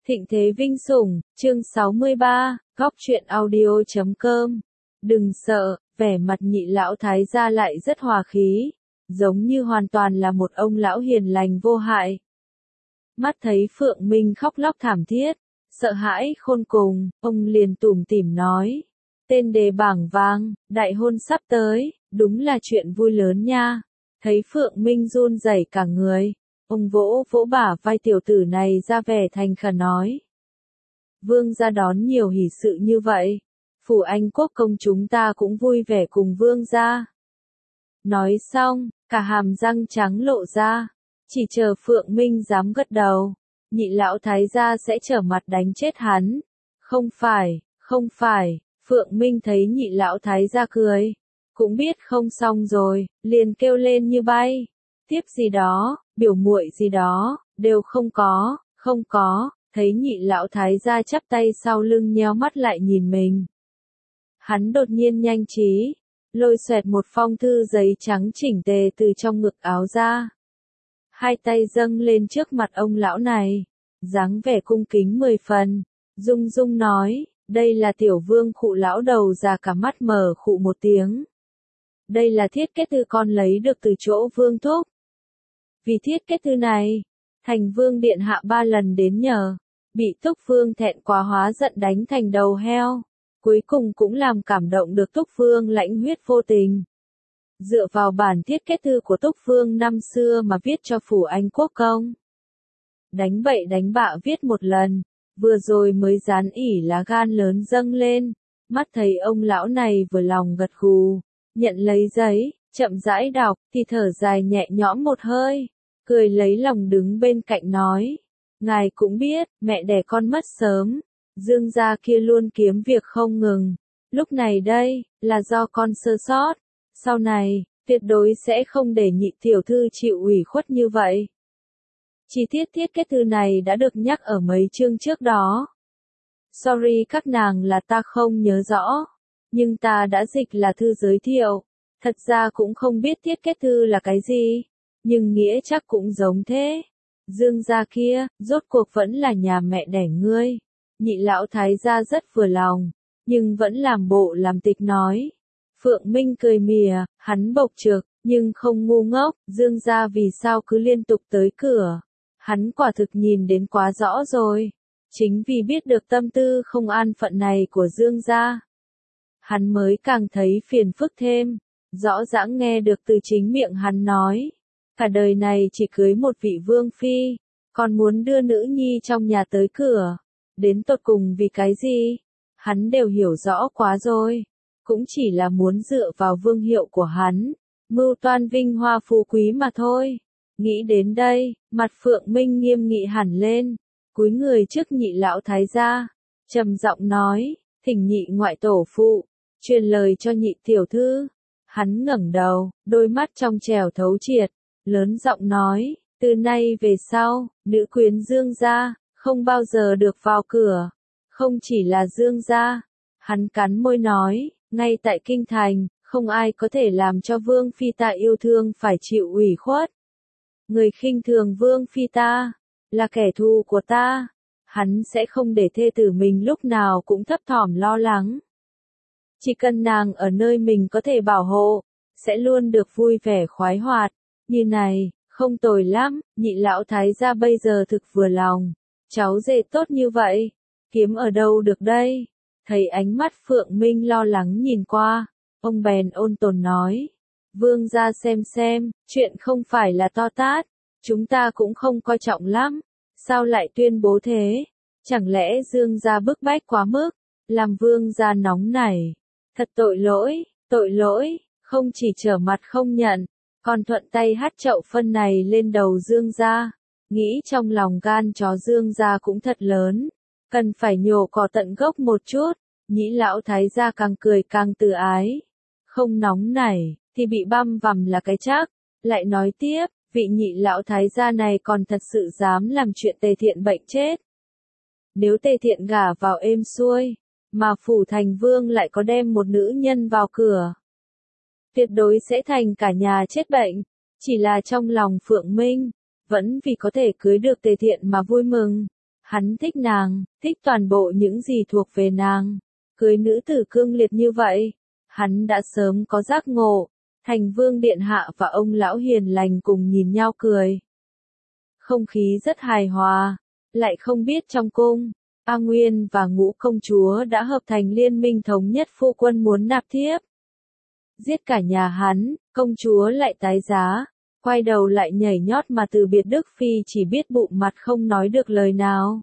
Thịnh thế vinh sủng, chương 63, góc truyện audio.com. Đừng sợ, vẻ mặt Nhị lão thái gia lại rất hòa khí, giống như hoàn toàn là một ông lão hiền lành vô hại. Mắt thấy Phượng Minh khóc lóc thảm thiết, sợ hãi khôn cùng, ông liền tủm tỉm nói: tên đề bảng vàng, đại hôn sắp tới, đúng là chuyện vui lớn nha. Thấy Phượng Minh run rẩy cả người, ông vỗ vỗ bả vai tiểu tử này ra vẻ thành khẩn nói: vương gia đón nhiều hỷ sự như vậy, phủ Anh quốc công chúng ta cũng vui vẻ cùng vương gia. Nói xong, cả hàm răng trắng lộ ra, chỉ chờ Phượng Minh dám gật đầu, Nhị lão thái gia sẽ trở mặt đánh chết hắn. Không phải, Phượng Minh thấy Nhị lão thái gia cười, cũng biết không xong rồi, liền kêu lên như bay: tiếp gì đó, biểu muội gì đó, đều không có. Thấy Nhị lão thái gia chắp tay sau lưng nheo mắt lại nhìn mình, hắn đột nhiên nhanh trí, lôi xoẹt một phong thư giấy trắng chỉnh tề từ trong ngực áo ra, hai tay dâng lên trước mặt ông lão này, dáng vẻ cung kính 10 phần, rung rung nói: đây là tiểu vương khụ. Lão đầu già cả mắt mở khụ một tiếng. Đây là thiết kết thư con lấy được từ chỗ vương thúc. Vì thiết kết thư này, thành vương điện hạ 3 lần đến nhờ, bị Túc Vương thẹn quá hóa giận đánh thành đầu heo, cuối cùng cũng làm cảm động được Túc Vương lãnh huyết vô tình. Dựa vào bản thiết kết thư của Túc Vương năm xưa mà viết cho phủ Anh quốc công. Đánh bậy đánh bạ viết một lần, vừa rồi mới dán ỉ lá gan lớn dâng lên, mắt thấy ông lão này vừa lòng gật gù, nhận lấy giấy, chậm rãi đọc, thì thở dài nhẹ nhõm một hơi, cười lấy lòng đứng bên cạnh nói: ngài cũng biết, mẹ đẻ con mất sớm, Dương gia kia luôn kiếm việc không ngừng, lúc này đây, là do con sơ sót, sau này, tuyệt đối sẽ không để Nhị tiểu thư chịu ủy khuất như vậy. Chi tiết thiết kết thư này đã được nhắc ở mấy chương trước đó. Sorry các nàng là ta không nhớ rõ, nhưng ta đã dịch là thư giới thiệu, thật ra cũng không biết thiết kết thư là cái gì, nhưng nghĩa chắc cũng giống thế. Dương gia kia, rốt cuộc vẫn là nhà mẹ đẻ ngươi. Nhị lão thái gia rất vừa lòng, nhưng vẫn làm bộ làm tịch nói. Phượng Minh cười mỉa, hắn bộc trực, nhưng không ngu ngốc, Dương gia vì sao cứ liên tục tới cửa. Hắn quả thực nhìn đến quá rõ rồi. Chính vì biết được tâm tư không an phận này của Dương gia, hắn mới càng thấy phiền phức thêm. Rõ ràng nghe được từ chính miệng hắn nói, cả đời này chỉ cưới một vị vương phi, còn muốn đưa nữ nhi trong nhà tới cửa. Đến tột cùng vì cái gì? Hắn đều hiểu rõ quá rồi. Cũng chỉ là muốn dựa vào vương hiệu của hắn, mưu toan vinh hoa phú quý mà thôi. Nghĩ đến đây, mặt Phượng Minh nghiêm nghị hẳn lên, cúi người trước Nhị lão thái gia, trầm giọng nói: thỉnh Nhị ngoại tổ phụ, truyền lời cho Nhị tiểu thư. Hắn ngẩng đầu, đôi mắt trong trẻo thấu triệt, lớn giọng nói: từ nay về sau, nữ quyến Dương gia không bao giờ được vào cửa. Không chỉ là Dương gia, hắn cắn môi nói, ngay tại kinh thành, không ai có thể làm cho vương phi ta yêu thương phải chịu ủy khuất. Người khinh thường vương phi ta, là kẻ thù của ta. Hắn sẽ không để thê tử mình lúc nào cũng thấp thỏm lo lắng. Chỉ cần nàng ở nơi mình có thể bảo hộ, sẽ luôn được vui vẻ khoái hoạt. Như này, không tồi lắm. Nhị lão thái gia bây giờ thực vừa lòng. Cháu rể tốt như vậy, kiếm ở đâu được đây? Thấy ánh mắt Phượng Minh lo lắng nhìn qua, ông bèn ôn tồn nói: vương gia xem, chuyện không phải là to tát, chúng ta cũng không coi trọng lắm, sao lại tuyên bố thế? Chẳng lẽ Dương gia bức bách quá mức, làm vương gia nóng nảy? Thật tội lỗi, không chỉ trở mặt không nhận, còn thuận tay hắt chậu phân này lên đầu Dương gia. Nghĩ trong lòng gan chó Dương gia cũng thật lớn, cần phải nhổ cỏ tận gốc một chút. Nhị lão thái gia càng cười càng từ ái. Không nóng nảy, thì bị băm vằm là cái chắc. Lại nói tiếp, vị Nhị lão thái gia này còn thật sự dám làm chuyện Tề Thiện bệnh chết. Nếu Tề Thiện gả vào êm xuôi, mà phủ thành vương lại có đem một nữ nhân vào cửa, tuyệt đối sẽ thành cả nhà chết bệnh. Chỉ là trong lòng Phượng Minh, vẫn vì có thể cưới được Tề Thiện mà vui mừng. Hắn thích nàng, thích toàn bộ những gì thuộc về nàng. Cưới nữ tử cương liệt như vậy, hắn đã sớm có giác ngộ. Thành Vương điện hạ và ông lão hiền lành cùng nhìn nhau cười. Không khí rất hài hòa, lại không biết trong cung, A Nguyên và Ngũ công chúa đã hợp thành liên minh thống nhất phu quân muốn nạp thiếp. Giết cả nhà hắn, công chúa lại tái giá, quay đầu lại nhảy nhót mà từ biệt Đức Phi chỉ biết bụng mặt không nói được lời nào.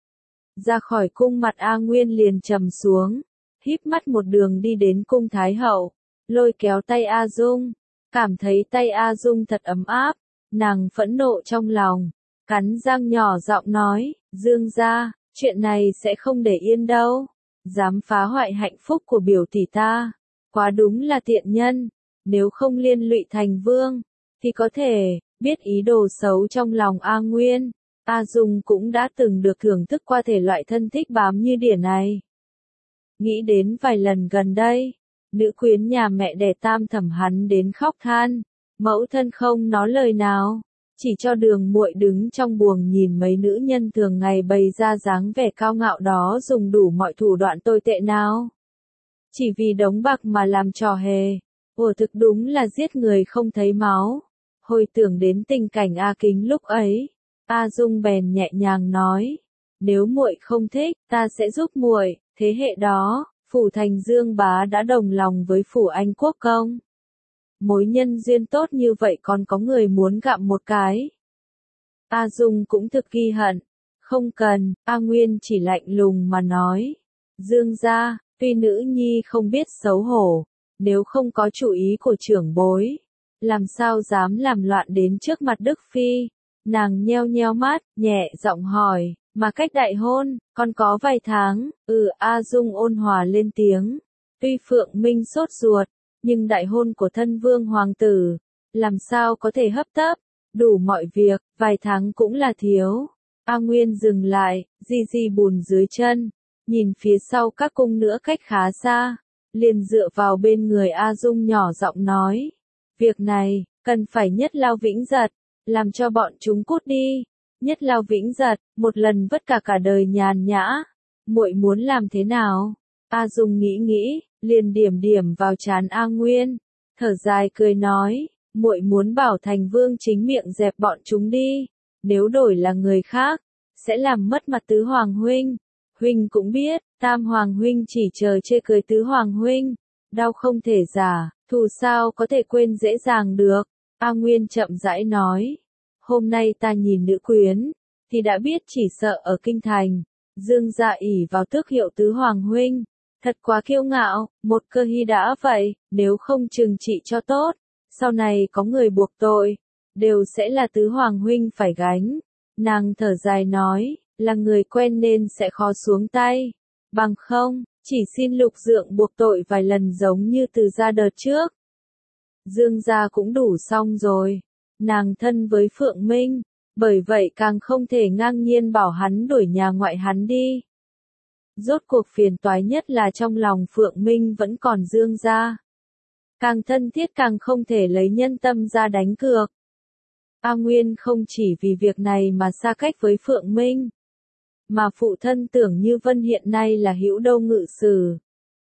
Ra khỏi cung mặt A Nguyên liền trầm xuống, híp mắt một đường đi đến cung Thái hậu, lôi kéo tay A Dung, cảm thấy tay A Dung thật ấm áp, nàng phẫn nộ trong lòng, cắn răng nhỏ giọng nói, Dương gia, chuyện này sẽ không để yên đâu, dám phá hoại hạnh phúc của biểu tỷ ta, quá đúng là tiện nhân, nếu không liên lụy Thành Vương, thì có thể, biết ý đồ xấu trong lòng A Nguyên, A Dung cũng đã từng được thưởng thức qua thể loại thân thích bám như đỉa này. Nghĩ đến vài lần gần đây, nữ quyến nhà mẹ đẻ Tam Thẩm hắn đến khóc than, mẫu thân không nói lời nào, chỉ cho Đường muội đứng trong buồng nhìn mấy nữ nhân thường ngày bày ra dáng vẻ cao ngạo đó dùng đủ mọi thủ đoạn tồi tệ nào. Chỉ vì đống bạc mà làm trò hề, ủa thực đúng là giết người không thấy máu. Hồi tưởng đến tình cảnh A Kính lúc ấy, A Dung bèn nhẹ nhàng nói, nếu muội không thích, ta sẽ giúp muội. Thế hệ đó, phủ Thành Dương bá đã đồng lòng với phủ Anh Quốc công. Mối nhân duyên tốt như vậy còn có người muốn gặm một cái. A Dung cũng thực ghi hận. Không cần, A Nguyên chỉ lạnh lùng mà nói. Dương gia, tuy nữ nhi không biết xấu hổ, nếu không có chủ ý của trưởng bối, làm sao dám làm loạn đến trước mặt Đức Phi. Nàng nheo nheo mắt, nhẹ giọng hỏi, mà cách đại hôn, còn có vài tháng, A Dung ôn hòa lên tiếng. Tuy Phượng Minh sốt ruột, nhưng đại hôn của thân vương hoàng tử, làm sao có thể hấp tấp, đủ mọi việc, vài tháng cũng là thiếu. A Nguyên dừng lại, di bùn dưới chân, nhìn phía sau các cung nữa cách khá xa, liền dựa vào bên người A Dung nhỏ giọng nói. Việc này, cần phải Nhất Lao Vĩnh Giật, làm cho bọn chúng cút đi. Nhất Lao Vĩnh Giật, một lần vất cả đời nhàn nhã. Muội muốn làm thế nào? A Dung nghĩ, liền điểm vào trán A Nguyên, thở dài cười nói, muội muốn bảo Thành Vương chính miệng dẹp bọn chúng đi, nếu đổi là người khác, sẽ làm mất mặt tứ hoàng huynh. Huynh cũng biết, Tam hoàng huynh chỉ chờ chê cười tứ hoàng huynh, đau không thể giả, thù sao có thể quên dễ dàng được. A Nguyên chậm rãi nói, hôm nay ta nhìn nữ quyến, thì đã biết chỉ sợ ở kinh thành, Dương gia ỷ vào tước hiệu tứ hoàng huynh, thật quá kiêu ngạo, một cơ hy đã vậy, nếu không trừng trị cho tốt, sau này có người buộc tội, đều sẽ là tứ hoàng huynh phải gánh. Nàng thở dài nói, là người quen nên sẽ khó xuống tay, bằng không, chỉ xin Lục Dượng buộc tội vài lần giống như từ gia đợt trước. Dương gia cũng đủ xong rồi, nàng thân với Phượng Minh, bởi vậy càng không thể ngang nhiên bảo hắn đuổi nhà ngoại hắn đi. Rốt cuộc phiền toái nhất là trong lòng Phượng Minh vẫn còn Dương gia. Càng thân thiết càng không thể lấy nhân tâm ra đánh cược. A Nguyên không chỉ vì việc này mà xa cách với Phượng Minh, mà phụ thân Tưởng Như Vân hiện nay là Hữu Đô Ngự Sử.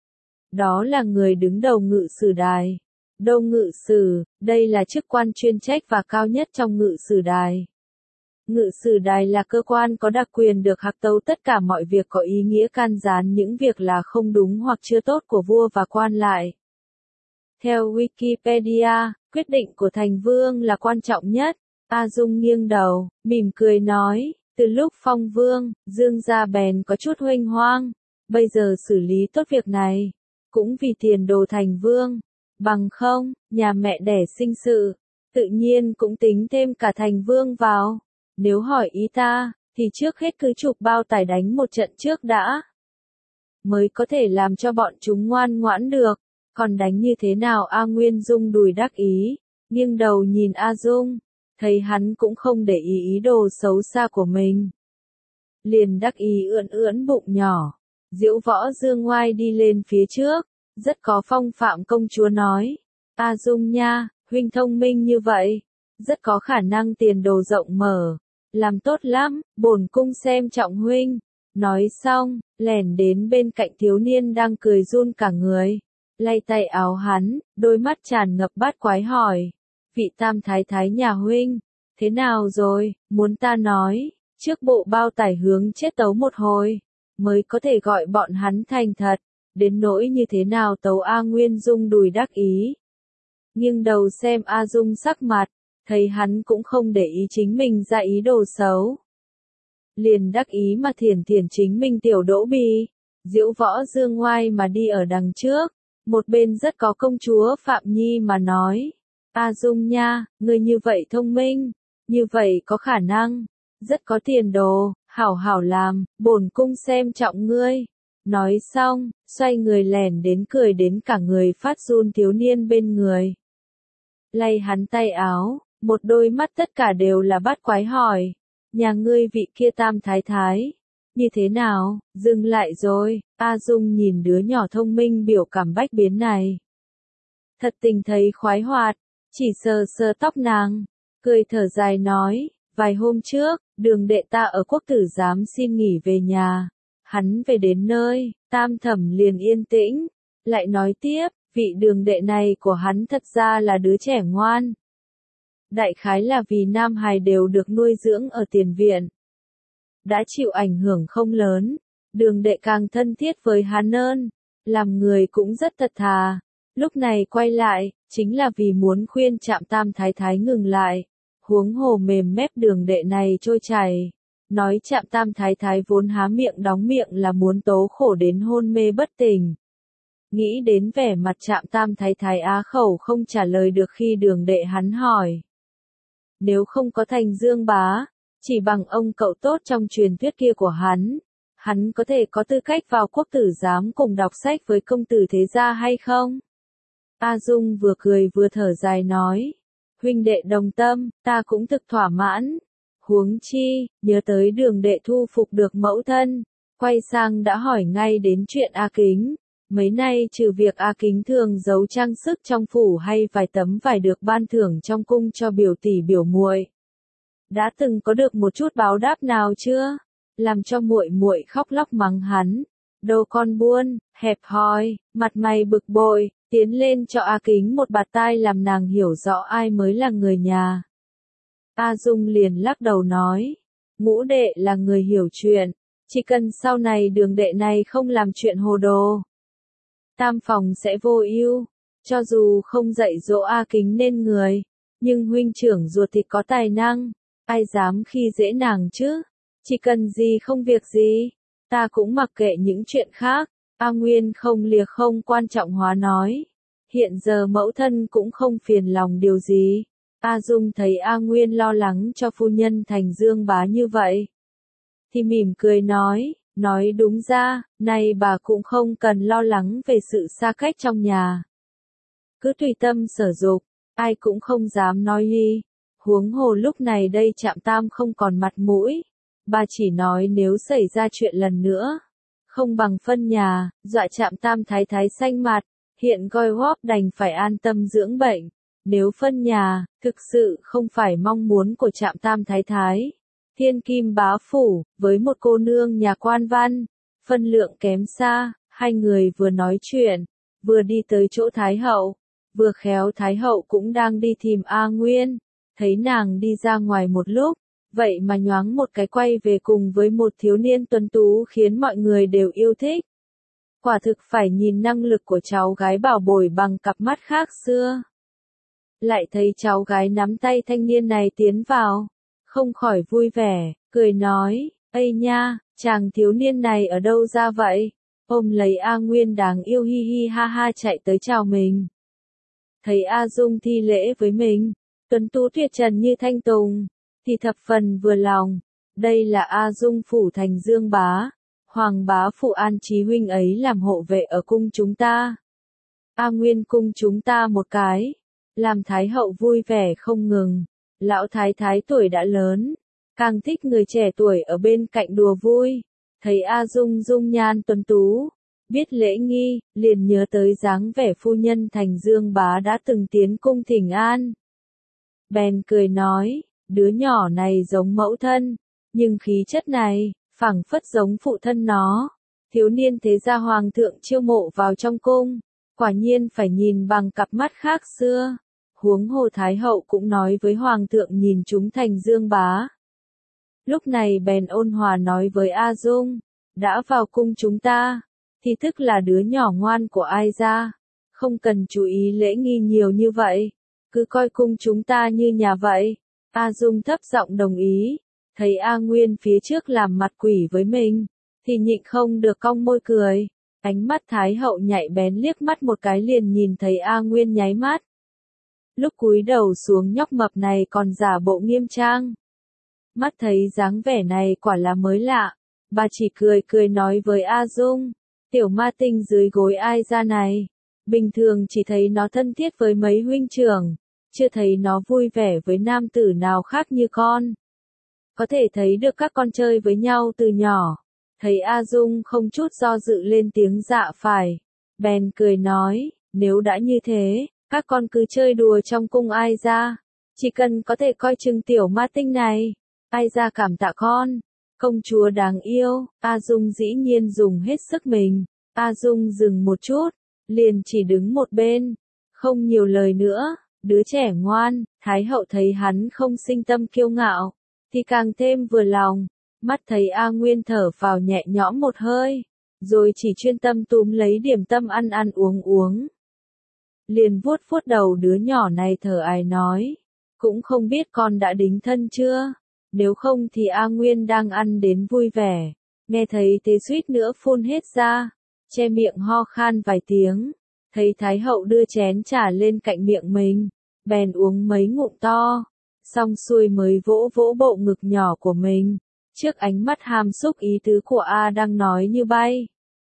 Đó là người đứng đầu Ngự Sử đài. Đô Ngự Sử, đây là chức quan chuyên trách và cao nhất trong Ngự Sử đài. Ngự Sử đài là cơ quan có đặc quyền được hạc tấu tất cả mọi việc có ý nghĩa can gián những việc là không đúng hoặc chưa tốt của vua và quan lại. Theo Wikipedia, quyết định của Thành Vương là quan trọng nhất. A Dung nghiêng đầu, mỉm cười nói, từ lúc phong vương, Dương gia bèn có chút huênh hoang, bây giờ xử lý tốt việc này, cũng vì tiền đồ Thành Vương, bằng không, nhà mẹ đẻ sinh sự, tự nhiên cũng tính thêm cả Thành Vương vào. Nếu hỏi ý ta, thì trước hết cứ chụp bao tải đánh một trận trước đã, mới có thể làm cho bọn chúng ngoan ngoãn được. Còn đánh như thế nào? A Nguyên rung đùi đắc ý, nghiêng đầu nhìn A Dung, thấy hắn cũng không để ý đồ xấu xa của mình. Liền đắc ý ưỡn bụng nhỏ, Diễu Võ Dương ngoai đi lên phía trước, rất có phong phạm công chúa nói, A Dung nha, huynh thông minh như vậy, rất có khả năng tiền đồ rộng mở, làm tốt lắm, bổn cung xem trọng huynh. Nói xong, lẻn đến bên cạnh thiếu niên đang cười run cả người, lay tay áo hắn, đôi mắt tràn ngập bát quái hỏi, vị tam thái thái nhà huynh, thế nào rồi, muốn ta nói, trước bộ bao tải hướng chết tấu một hồi, mới có thể gọi bọn hắn thành thật, đến nỗi như thế nào tấu A Nguyên Dung đùi đắc ý. Nhưng đầu xem A Dung sắc mặt, thấy hắn cũng không để ý chính mình ra ý đồ xấu. Liền đắc ý mà thiển thiển chính mình tiểu đỗ bì, diễu võ dương ngoai mà đi ở đằng trước, một bên rất có công chúa Phạm Nhi mà nói, A Dung nha, ngươi như vậy thông minh, như vậy có khả năng, rất có tiền đồ, hảo hảo làm, bổn cung xem trọng ngươi. Nói xong, xoay người lẻn đến cười đến cả người phát run thiếu niên bên người. Lay hắn tay áo, một đôi mắt tất cả đều là bát quái hỏi, nhà ngươi vị kia tam thái thái, như thế nào, dừng lại rồi, A Dung nhìn đứa nhỏ thông minh biểu cảm bách biến này. Thật tình thấy khoái hoạt, chỉ sờ sờ tóc nàng, cười thở dài nói, vài hôm trước, Đường đệ ta ở quốc tử giám xin nghỉ về nhà, hắn về đến nơi, Tam Thẩm liền yên tĩnh, lại nói tiếp, vị Đường đệ này của hắn thật ra là đứa trẻ ngoan. Đại khái là vì nam hài đều được nuôi dưỡng ở tiền viện, đã chịu ảnh hưởng không lớn, Đường đệ càng thân thiết với hắn hơn, làm người cũng rất thật thà. Lúc này quay lại, chính là vì muốn khuyên Trạm Tam Thái Thái ngừng lại. Huống hồ mềm mép Đường đệ này trôi chảy. Nói Trạm Tam Thái Thái vốn há miệng đóng miệng là muốn tố khổ đến hôn mê bất tỉnh. Nghĩ đến vẻ mặt Trạm Tam Thái Thái á khẩu không trả lời được khi Đường đệ hắn hỏi. Nếu không có Thành Dương bá, chỉ bằng ông cậu tốt trong truyền thuyết kia của hắn có thể có tư cách vào quốc tử giám cùng đọc sách với công tử thế gia hay không? A Dung vừa cười vừa thở dài nói, huynh đệ đồng tâm, ta cũng thực thỏa mãn. Huống chi, nhớ tới Đường đệ thu phục được mẫu thân, quay sang đã hỏi ngay đến chuyện A Kính. Mấy nay trừ việc A Kính thường giấu trang sức trong phủ hay vài tấm vải được ban thưởng trong cung cho biểu tỷ biểu muội, đã từng có được một chút báo đáp nào chưa? Làm cho muội muội khóc lóc mắng hắn, đồ con buôn, hẹp hòi, mặt mày bực bội, tiến lên cho A Kính một bạt tai làm nàng hiểu rõ ai mới là người nhà. A Dung liền lắc đầu nói, ngũ đệ là người hiểu chuyện, chỉ cần sau này Đường đệ này không làm chuyện hồ đồ, tam phòng sẽ vô ưu. Cho dù không dạy dỗ A Kính nên người, nhưng huynh trưởng ruột thì có tài năng, ai dám khi dễ nàng chứ? Chỉ cần gì không việc gì, ta cũng mặc kệ những chuyện khác. A Nguyên không lìa không quan trọng hóa nói, hiện giờ mẫu thân cũng không phiền lòng điều gì. A Dung thấy A Nguyên lo lắng cho phu nhân Thành Dương bá như vậy, thì mỉm cười nói đúng ra, nay bà cũng không cần lo lắng về sự xa cách trong nhà. Cứ tùy tâm sở dục, ai cũng không dám nói ly. Huống hồ lúc này đây Trạm Tam không còn mặt mũi, bà chỉ nói nếu xảy ra chuyện lần nữa, không bằng phân nhà, dọa Trạm Tam Thái Thái xanh mặt, hiện Goi Góp đành phải an tâm dưỡng bệnh. Nếu phân nhà, thực sự không phải mong muốn của Trạm Tam Thái Thái. Thiên Kim bá phủ, với một cô nương nhà quan văn, phân lượng kém xa, hai người vừa nói chuyện, vừa đi tới chỗ Thái Hậu, vừa khéo Thái Hậu cũng đang đi tìm A Nguyên, thấy nàng đi ra ngoài một lúc, vậy mà nhoáng một cái quay về cùng với một thiếu niên tuấn tú khiến mọi người đều yêu thích. Quả thực phải nhìn năng lực của cháu gái bảo bối bằng cặp mắt khác xưa. Lại thấy cháu gái nắm tay thanh niên này tiến vào, không khỏi vui vẻ, cười nói, ây nha, chàng thiếu niên này ở đâu ra vậy? Ôm lấy A Nguyên đáng yêu hi hi ha ha chạy tới chào mình. Thấy A Dung thi lễ với mình, tuấn tú tuyệt trần như thanh tùng, thì thập phần vừa lòng. Đây là A Dung phủ Thành Dương bá, Hoàng bá phụ an trí huynh ấy làm hộ vệ ở cung chúng ta. A Nguyên cung chúng ta một cái, làm Thái Hậu vui vẻ không ngừng. Lão Thái Thái tuổi đã lớn, càng thích người trẻ tuổi ở bên cạnh đùa vui. Thấy A Dung dung nhan tuấn tú, biết lễ nghi, liền nhớ tới dáng vẻ phu nhân Thành Dương bá đã từng tiến cung thỉnh an. Bèn cười nói, đứa nhỏ này giống mẫu thân, nhưng khí chất này, phảng phất giống phụ thân nó. Thiếu niên thế gia hoàng thượng chiêu mộ vào trong cung, quả nhiên phải nhìn bằng cặp mắt khác xưa. Huống hồ Thái hậu cũng nói với hoàng thượng nhìn chúng thành Dương Bá. Lúc này bèn ôn hòa nói với A Dung, đã vào cung chúng ta, thì tức là đứa nhỏ ngoan của ai ra, không cần chú ý lễ nghi nhiều như vậy, cứ coi cung chúng ta như nhà vậy. A Dung thấp giọng đồng ý, thấy A Nguyên phía trước làm mặt quỷ với mình, thì nhịn không được cong môi cười. Ánh mắt Thái hậu nhạy bén liếc mắt một cái liền nhìn thấy A Nguyên nháy mắt. Lúc cúi đầu xuống nhóc mập này còn giả bộ nghiêm trang. Mắt thấy dáng vẻ này quả là mới lạ, bà chỉ cười cười nói với A Dung, tiểu ma tinh dưới gối ai ra này, bình thường chỉ thấy nó thân thiết với mấy huynh trưởng, chưa thấy nó vui vẻ với nam tử nào khác như con. Có thể thấy được các con chơi với nhau từ nhỏ. Thấy A Dung không chút do dự lên tiếng dạ phải, bèn cười nói, nếu đã như thế, các con cứ chơi đùa trong cung ai ra, chỉ cần có thể coi chừng tiểu ma tinh này, ai ra cảm tạ con. Công chúa đáng yêu, A Dung dĩ nhiên dùng hết sức mình. A Dung dừng một chút, liền chỉ đứng một bên, không nhiều lời nữa, đứa trẻ ngoan. Thái hậu thấy hắn không sinh tâm kiêu ngạo, thì càng thêm vừa lòng. Mắt thấy A Nguyên thở vào nhẹ nhõm một hơi, rồi chỉ chuyên tâm túm lấy điểm tâm ăn ăn uống uống. Liền vuốt vuốt đầu đứa nhỏ này thở ái nói, cũng không biết con đã đính thân chưa, nếu không thì A Nguyên đang ăn đến vui vẻ, nghe thấy thế suýt nữa phun hết ra, che miệng ho khan vài tiếng, thấy Thái hậu đưa chén trà lên cạnh miệng mình, bèn uống mấy ngụm to, xong xuôi mới vỗ vỗ bộ ngực nhỏ của mình. Trước ánh mắt hàm xúc ý tứ của A đang nói như bay.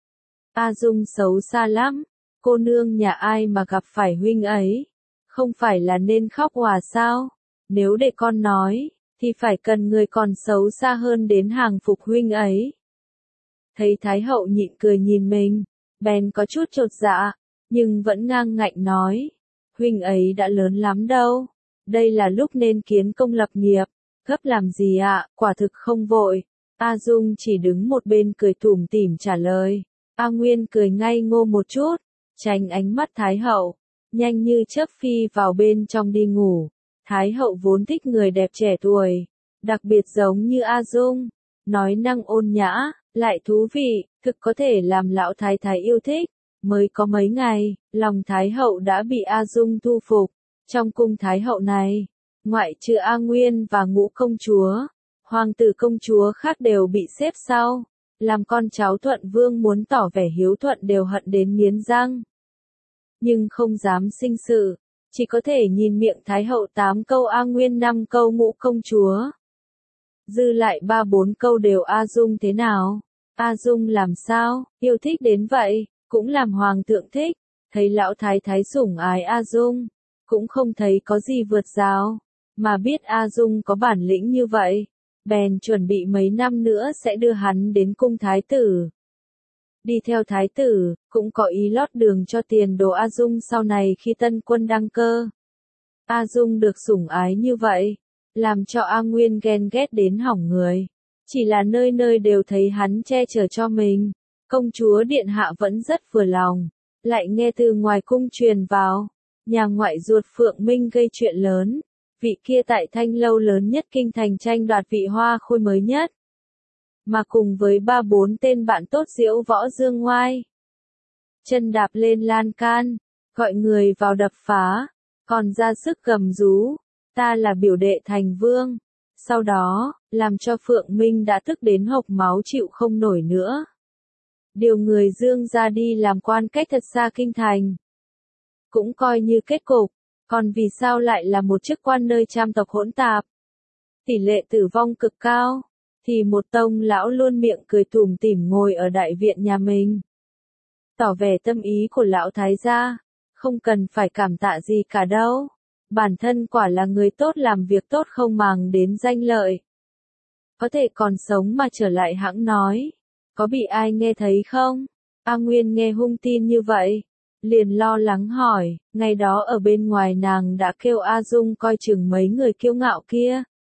A Dung xấu xa lắm, cô nương nhà ai mà gặp phải huynh ấy, không phải là nên khóc hòa sao, nếu để con nói, thì phải cần người còn xấu xa hơn đến hàng phục huynh ấy. Thấy Thái hậu nhịn cười nhìn mình, bèn có chút chột dạ, nhưng vẫn ngang ngạnh nói, huynh ấy đã lớn lắm đâu, đây là lúc nên kiến công lập nghiệp. Gấp làm gì ạ, quả thực không vội. A Dung chỉ đứng một bên cười tủm tỉm trả lời. A Nguyên cười ngây ngô một chút, tránh ánh mắt Thái hậu, nhanh như chớp phi vào bên trong đi ngủ. Thái hậu vốn thích người đẹp trẻ tuổi, đặc biệt giống như A Dung, nói năng ôn nhã, lại thú vị, thực có thể làm lão thái thái yêu thích. Mới có mấy ngày, lòng Thái hậu đã bị A Dung thu phục. Trong cung Thái hậu này, ngoại trừ A Nguyên và Ngũ công chúa, hoàng tử công chúa khác đều bị xếp sau, làm con cháu Thuận Vương muốn tỏ vẻ hiếu thuận đều hận đến nghiến răng. Nhưng không dám sinh sự, chỉ có thể nhìn miệng Thái hậu 8 câu A Nguyên 5 câu Ngũ công chúa. Dư lại 3-4 câu đều A Dung thế nào? A Dung làm sao, yêu thích đến vậy, cũng làm hoàng thượng thích, thấy lão thái thái sủng ái A Dung, cũng không thấy có gì vượt rào. Mà biết A Dung có bản lĩnh như vậy, bèn chuẩn bị mấy năm nữa sẽ đưa hắn đến cung thái tử. Đi theo thái tử, cũng có ý lót đường cho tiền đồ A Dung sau này khi tân quân đăng cơ. A Dung được sủng ái như vậy, làm cho A Nguyên ghen ghét đến hỏng người. Chỉ là nơi nơi đều thấy hắn che chở cho mình, công chúa điện hạ vẫn rất vừa lòng. Lại nghe từ ngoài cung truyền vào, nhà ngoại ruột Phượng Minh gây chuyện lớn. Vị kia tại Thanh lâu lớn nhất kinh thành tranh đoạt vị hoa khôi mới nhất. Mà cùng với 3-4 tên bạn tốt diễu võ dương ngoai. Chân đạp lên lan can, gọi người vào đập phá, còn ra sức gầm rú, ta là biểu đệ thành vương. Sau đó, làm cho Phượng Minh đã tức đến hộc máu chịu không nổi nữa. Điều người dương ra đi làm quan cách thật xa kinh thành. Cũng coi như kết cục. Còn vì sao lại là một chức quan nơi trăm tộc hỗn tạp? Tỷ lệ tử vong cực cao, thì một tông lão luôn miệng cười tủm tỉm ngồi ở đại viện nhà mình. Tỏ vẻ tâm ý của lão thái gia, không cần phải cảm tạ gì cả đâu. Bản thân quả là người tốt làm việc tốt không màng đến danh lợi. Có thể còn sống mà trở lại hãng nói. Có bị ai nghe thấy không? A Nguyên nghe hung tin như vậy, liền lo lắng hỏi, ngày đó ở bên ngoài nàng đã kêu A Dung coi chừng mấy người kiêu ngạo kia,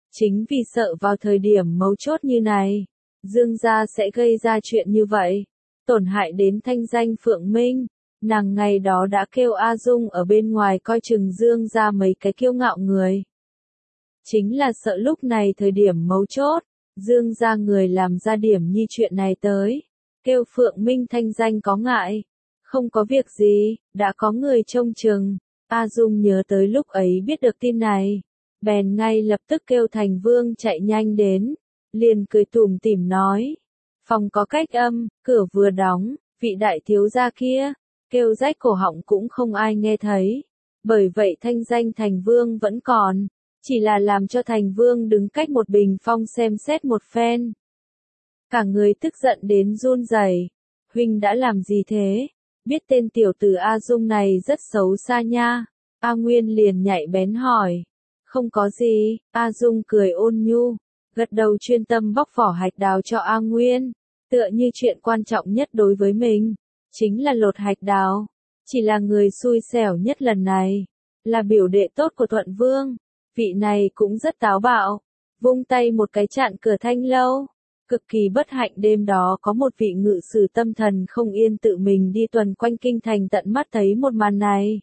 Chính vì sợ vào thời điểm mấu chốt như này, Dương gia sẽ gây ra chuyện như vậy, tổn hại đến thanh danh Phượng Minh. Nàng ngày đó đã kêu A Dung ở bên ngoài coi chừng Dương gia mấy cái kiêu ngạo người. Chính là sợ lúc này thời điểm mấu chốt, Dương gia người làm ra điểm như chuyện này tới, kêu Phượng Minh thanh danh có ngại. Không có việc gì, đã có người trông chừng. A Dung nhớ tới lúc ấy biết được tin này, bèn ngay lập tức kêu Thành Vương chạy nhanh đến, liền cười tủm tỉm nói. Phòng có cách âm, cửa vừa đóng, vị đại thiếu gia kia, kêu rách cổ họng cũng không ai nghe thấy. Bởi vậy thanh danh Thành Vương vẫn còn, chỉ là làm cho Thành Vương đứng cách một bình phong xem xét một phen. Cả người tức giận đến run rẩy. Huynh đã làm gì thế? Biết tên tiểu tử A Dung này rất xấu xa nha. A Nguyên liền nhạy bén hỏi. Không có gì, A Dung cười ôn nhu, gật đầu chuyên tâm bóc vỏ hạch đào cho A Nguyên. Tựa như chuyện quan trọng nhất đối với mình, chính là lột hạch đào. Chỉ là người xui xẻo nhất lần này, là biểu đệ tốt của Thuận Vương. Vị này cũng rất táo bạo, vung tay một cái chặn cửa Thanh lâu. Cực kỳ bất hạnh đêm đó có một vị ngự sử tâm thần không yên tự mình đi tuần quanh kinh thành tận mắt thấy một màn này.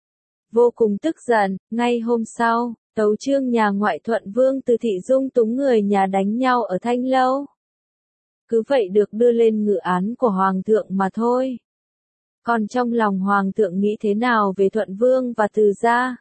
Vô cùng tức giận, ngay hôm sau, tấu chương nhà ngoại Thuận Vương Từ Thị dung túng người nhà đánh nhau ở Thanh lâu. Cứ vậy được đưa lên ngự án của Hoàng thượng mà thôi. Còn trong lòng Hoàng thượng nghĩ thế nào về Thuận Vương và Từ gia?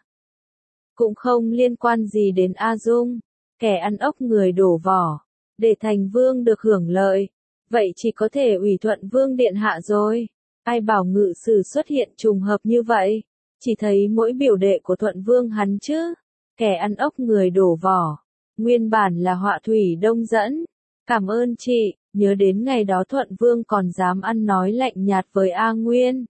Cũng không liên quan gì đến A Dung, kẻ ăn ốc người đổ vỏ. Để Thành Vương được hưởng lợi, vậy chỉ có thể ủy thuận Vương điện hạ rồi. Ai bảo ngự sử xuất hiện trùng hợp như vậy, chỉ thấy mỗi biểu đệ của Thuận Vương hắn chứ. Kẻ ăn ốc người đổ vỏ, nguyên bản là họa thủy đông dẫn. Cảm ơn chị, nhớ đến ngày đó Thuận Vương còn dám ăn nói lạnh nhạt với A Nguyên.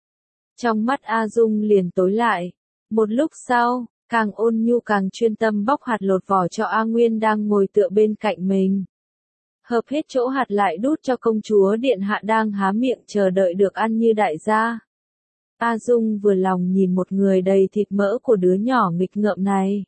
Trong mắt A Dung liền tối lại, một lúc sau, càng ôn nhu càng chuyên tâm bóc hạt lột vỏ cho A Nguyên đang ngồi tựa bên cạnh mình. Hợp hết chỗ hạt lại đút cho công chúa điện hạ đang há miệng chờ đợi được ăn như đại gia. A Dung vừa lòng nhìn một người đầy thịt mỡ của đứa nhỏ nghịch ngợm này.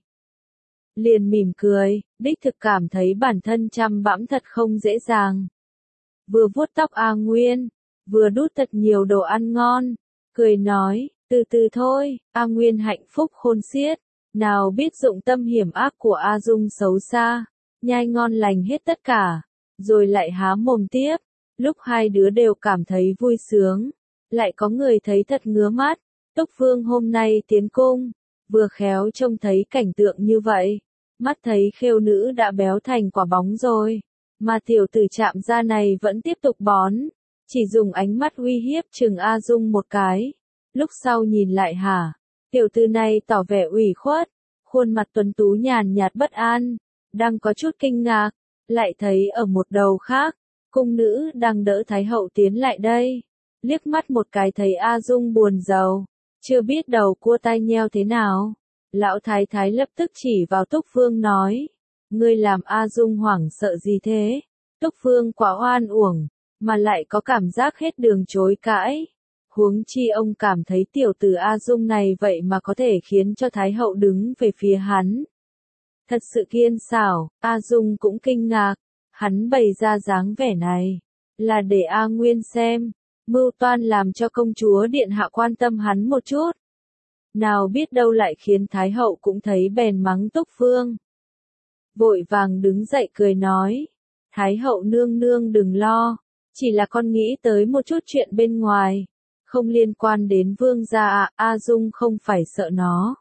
Liền mỉm cười, đích thực cảm thấy bản thân chăm bẵm thật không dễ dàng. Vừa vuốt tóc A Nguyên, vừa đút thật nhiều đồ ăn ngon, cười nói, từ từ thôi. A Nguyên hạnh phúc khôn xiết. Nào biết dụng tâm hiểm ác của A Dung xấu xa, nhai ngon lành hết tất cả, rồi lại há mồm tiếp. Lúc hai đứa đều cảm thấy vui sướng, lại có người thấy thật ngứa mắt. Túc Vương hôm nay tiến cung, vừa khéo trông thấy cảnh tượng như vậy, mắt thấy khêu nữ đã béo thành quả bóng rồi, mà tiểu tử Trạm gia này vẫn tiếp tục bón, chỉ dùng ánh mắt uy hiếp chừng A Dung một cái. Lúc sau nhìn lại hả? Tiểu tử này tỏ vẻ ủy khuất, khuôn mặt tuấn tú nhàn nhạt bất an, đang có chút kinh ngạc, lại thấy ở một đầu khác, cung nữ đang đỡ Thái hậu tiến lại đây, liếc mắt một cái thấy A Dung buồn rầu, chưa biết đầu cua tai nheo thế nào. Lão thái thái lập tức chỉ vào Túc Vương nói, ngươi làm A Dung hoảng sợ gì thế? Túc Vương quá oan uổng, mà lại có cảm giác hết đường chối cãi. Huống chi ông cảm thấy tiểu tử A Dung này vậy mà có thể khiến cho Thái hậu đứng về phía hắn. Thật sự kiên xảo, A Dung cũng kinh ngạc, hắn bày ra dáng vẻ này, là để A Nguyên xem, mưu toan làm cho công chúa điện hạ quan tâm hắn một chút. Nào biết đâu lại khiến Thái hậu cũng thấy bèn mắng Túc Vương. Vội vàng đứng dậy cười nói, Thái hậu nương nương đừng lo, chỉ là con nghĩ tới một chút chuyện bên ngoài. Không liên quan đến vương gia ạ, A Dung không phải sợ nó.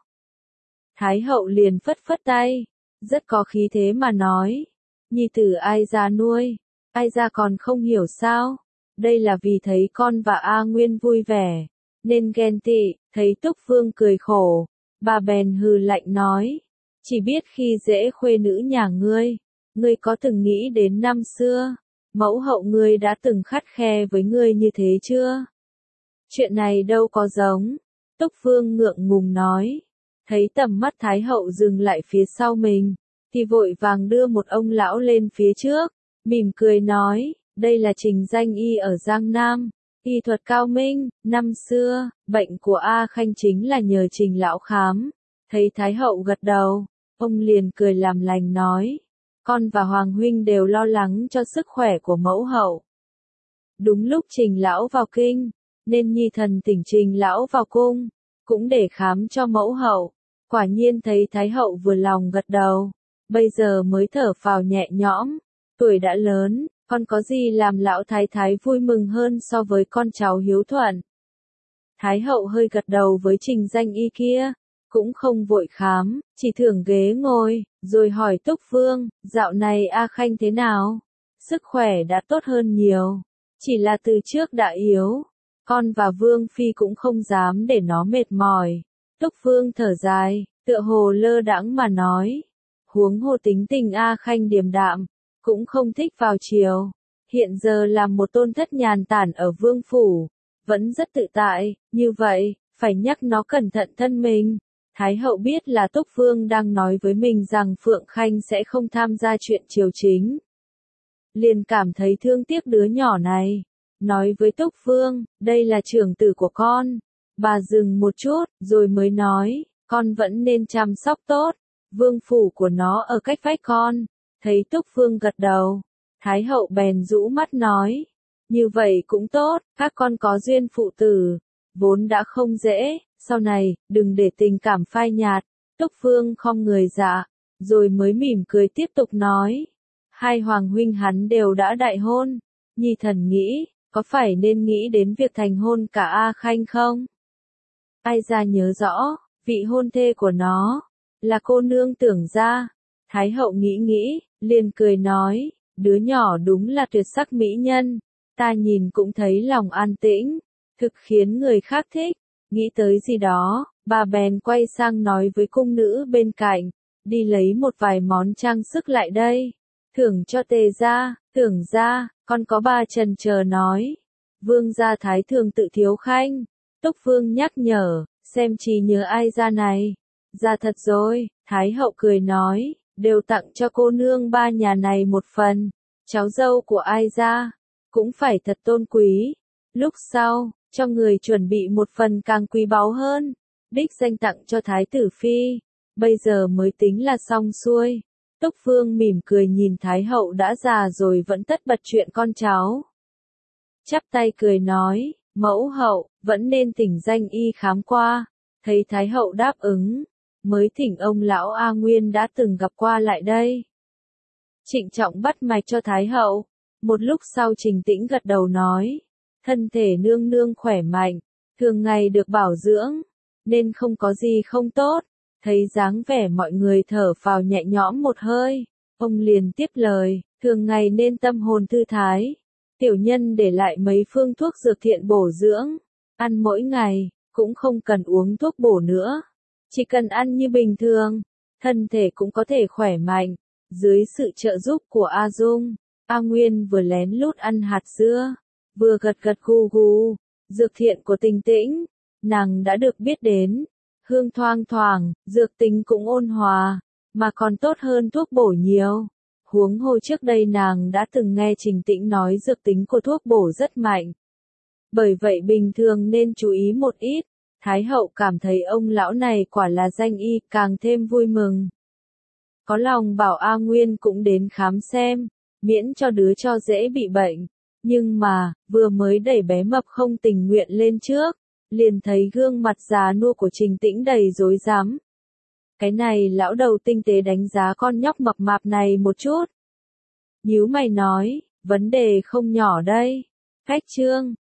Thái hậu liền phất phất tay, rất có khí thế mà nói, nhi tử ai ra nuôi, ai ra còn không hiểu sao, đây là vì thấy con và A Nguyên vui vẻ, nên ghen tị. Thấy Túc Vương cười khổ, bà bèn hừ lạnh nói, chỉ biết khi dễ khuê nữ nhà ngươi có từng nghĩ đến năm xưa, mẫu hậu ngươi đã từng khắt khe với ngươi như thế chưa? Chuyện này đâu có giống. Túc Vương ngượng ngùng nói. Thấy tầm mắt Thái hậu dừng lại phía sau mình, thì vội vàng đưa một ông lão lên phía trước, mỉm cười nói, đây là Trình danh y ở Giang Nam, y thuật cao minh, năm xưa, bệnh của A Khanh chính là nhờ Trình lão khám. Thấy Thái hậu gật đầu, Ông liền cười làm lành nói, con và Hoàng huynh đều lo lắng cho sức khỏe của mẫu hậu. Đúng lúc Trình lão vào kinh, nên nhi thần thỉnh Trình lão vào cung, cũng để khám cho mẫu hậu. Quả nhiên thấy Thái hậu vừa lòng gật đầu, bây giờ mới thở phào nhẹ nhõm, tuổi đã lớn, con có gì làm lão thái thái vui mừng hơn so với con cháu hiếu thuận. Thái hậu hơi gật đầu với Trình danh y kia, cũng không vội khám, chỉ thưởng ghế ngồi, rồi hỏi Túc Vương, dạo này A Khanh thế nào? Sức khỏe đã tốt hơn nhiều, chỉ là từ trước đã yếu, con và Vương Phi cũng không dám để nó mệt mỏi. Túc Vương thở dài, tựa hồ lơ đãng mà nói, huống hồ tính tình A Khanh điềm đạm, cũng không thích vào chiều, hiện giờ làm một tôn thất nhàn tản ở vương phủ, vẫn rất tự tại, như vậy, phải nhắc nó cẩn thận thân mình. Thái hậu biết là Túc Vương đang nói với mình rằng Phượng Khanh sẽ không tham gia chuyện triều chính. Liền cảm thấy thương tiếc đứa nhỏ này, nói với Túc Vương, đây là trưởng tử của con. Bà dừng một chút, rồi mới nói, con vẫn nên chăm sóc tốt, vương phủ của nó ở cách vách con. Thấy Túc Vương gật đầu, Thái hậu bèn rũ mắt nói, như vậy cũng tốt, các con có duyên phụ tử, vốn đã không dễ, sau này, đừng để tình cảm phai nhạt. Túc Vương khom người dạ, rồi mới mỉm cười tiếp tục nói, hai hoàng huynh hắn đều đã đại hôn, nhi thần nghĩ, có phải nên nghĩ đến việc thành hôn cả A Khanh không? Ai ra nhớ rõ, vị hôn thê của nó, là cô nương Tưởng Gia. Thái hậu nghĩ, liền cười nói, đứa nhỏ đúng là tuyệt sắc mỹ nhân, ta nhìn cũng thấy lòng an tĩnh, thực khiến người khác thích. Nghĩ tới gì đó, bà bèn quay sang nói với cung nữ bên cạnh, đi lấy một vài món trang sức lại đây, thưởng cho Tề gia. Tưởng gia, con có ba trần chờ nói, Vương gia thái thường tự thiếu khanh. Túc Vương nhắc nhở, xem trí nhớ ai gia này. Dạ thật rồi, Thái hậu cười nói, đều tặng cho cô nương ba nhà này một phần, cháu dâu của ai gia, cũng phải thật tôn quý. Lúc sau, cho người chuẩn bị một phần càng quý báu hơn, đích danh tặng cho Thái tử Phi, bây giờ mới tính là xong xuôi. Túc Vương mỉm cười nhìn Thái hậu đã già rồi vẫn tất bật chuyện con cháu. Chắp tay cười nói, mẫu hậu, vẫn nên thỉnh danh y khám qua. Thấy Thái hậu đáp ứng, mới thỉnh ông lão A Nguyên đã từng gặp qua lại đây. Trịnh trọng bắt mạch cho Thái hậu, một lúc sau Trình Tĩnh gật đầu nói, thân thể nương nương khỏe mạnh, thường ngày được bảo dưỡng, nên không có gì không tốt. Thấy dáng vẻ mọi người thở phào nhẹ nhõm một hơi, ông liền tiếp lời, thường ngày nên tâm hồn thư thái. Tiểu nhân để lại mấy phương thuốc dược thiện bổ dưỡng, ăn mỗi ngày, cũng không cần uống thuốc bổ nữa. Chỉ cần ăn như bình thường, thân thể cũng có thể khỏe mạnh. Dưới sự trợ giúp của A Dung, A Nguyên vừa lén lút ăn hạt dưa, vừa gật gật gù gù. Dược thiện của Tình Tĩnh, nàng đã được biết đến. Hương thoang thoảng, dược tính cũng ôn hòa, mà còn tốt hơn thuốc bổ nhiều. Huống hồ trước đây nàng đã từng nghe Trình Tĩnh nói dược tính của thuốc bổ rất mạnh. Bởi vậy bình thường nên chú ý một ít. Thái hậu cảm thấy ông lão này quả là danh y, càng thêm vui mừng. Có lòng bảo A Nguyên cũng đến khám xem, miễn cho đứa cho dễ bị bệnh. Nhưng mà, vừa mới đẩy bé mập không tình nguyện lên trước, liền thấy gương mặt già nua của Trình Tĩnh đầy rối rắm. Cái này lão đầu tinh tế đánh giá con nhóc mập mạp này một chút. Nhíu mày nói, vấn đề không nhỏ đây. Cách trương,